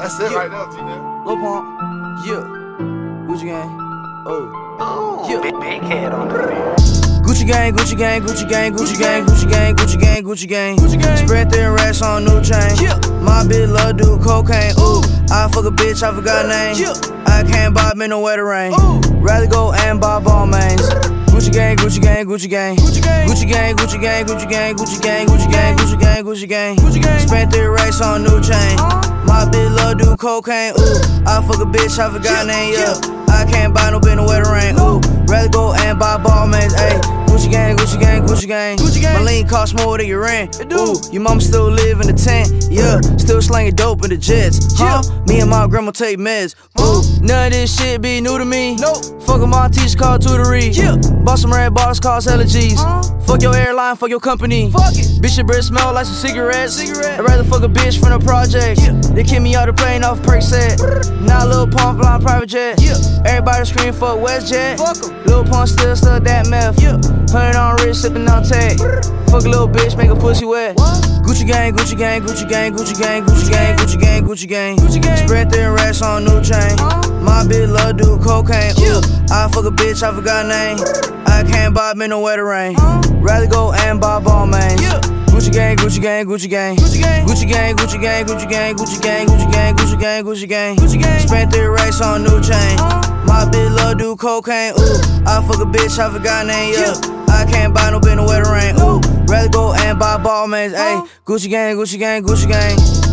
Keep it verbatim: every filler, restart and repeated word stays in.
That's it yeah. right now, G-Man. Lil Pump, yeah. Gucci gang, oh, Ooh, yeah. big, big head on the beat. Gucci gang, Gucci gang, Gucci gang, Gucci gang, Gucci gang, Gucci gang, Gucci gang, Gucci gang. Spread thin racks on new chain. Yeah. My bitch love do cocaine. Ooh, I fuck a bitch, I forgot her name. Yeah. I can't buy me no wetter rain. Ooh. Rather go and buy ball mains. Gucci gang, Gucci gang, Gucci gang, Gucci gang, Gucci gang, Gucci gang, Gucci gang, Gucci gang, Gucci gang, Gucci gang, Gucci gang, Gucci gang. Spent three racks on new chain. My bitch love do cocaine. Ooh, I fuck a bitch, I forgot her name. Yeah, I can't buy no bitch no wetter rain. Ooh, rather go and buy ball mains. Ayy, Gucci gang, Gucci gang, Gucci gang, Gucci gang. My lean cost more than your rent. Ooh, your mama still live in the tent. Yeah, still slanging dope in the jets. Huh? Me and my grandma take meds. Ooh, none of this shit be new to me. Nope. Fuck with my teacher called tutory. Yeah. Bought some red bottles cost hella G's. Huh? Fuck your airline, fuck your company. Fuck it. Bitch, your breath smell like some cigarettes. Cigarette. I'd rather fuck a bitch from the project. Yeah. They kick me out the plane off perk set. Now Lil Pump flying private jet. Yeah. Everybody scream fuck WestJet. Fuck em. Lil Pump still stuck that meth. Yeah. Hundred on wrist, sippin' on tag. Fuck a little bitch, make a pussy wet. What? Gucci gang, Gucci gang, Gucci gang, Gucci gang, Gucci gang, Gucci gang, Gucci gang, Gucci gang. Spread thin racks on new chain. My bitch love do cocaine. Ooh, I fuck a bitch, I forgot her name. I can't buy me no wetter rain. Rather go and buy ball mains. Gucci gang, Gucci gang, Gucci gang, Gucci gang, Gucci gang, Gucci gang, Gucci gang, Gucci gang, Gucci gang, Gucci gang, Gucci gang, Gucci gang. Spent three racks on new chain. My bitch love do cocaine. Ooh, I fuck a bitch, I forgot her name. Yeah, I can't buy no bitch no wetter rain. Ooh, rather go and buy ball mains. Ayy, Gucci gang, Gucci gang, Gucci gang.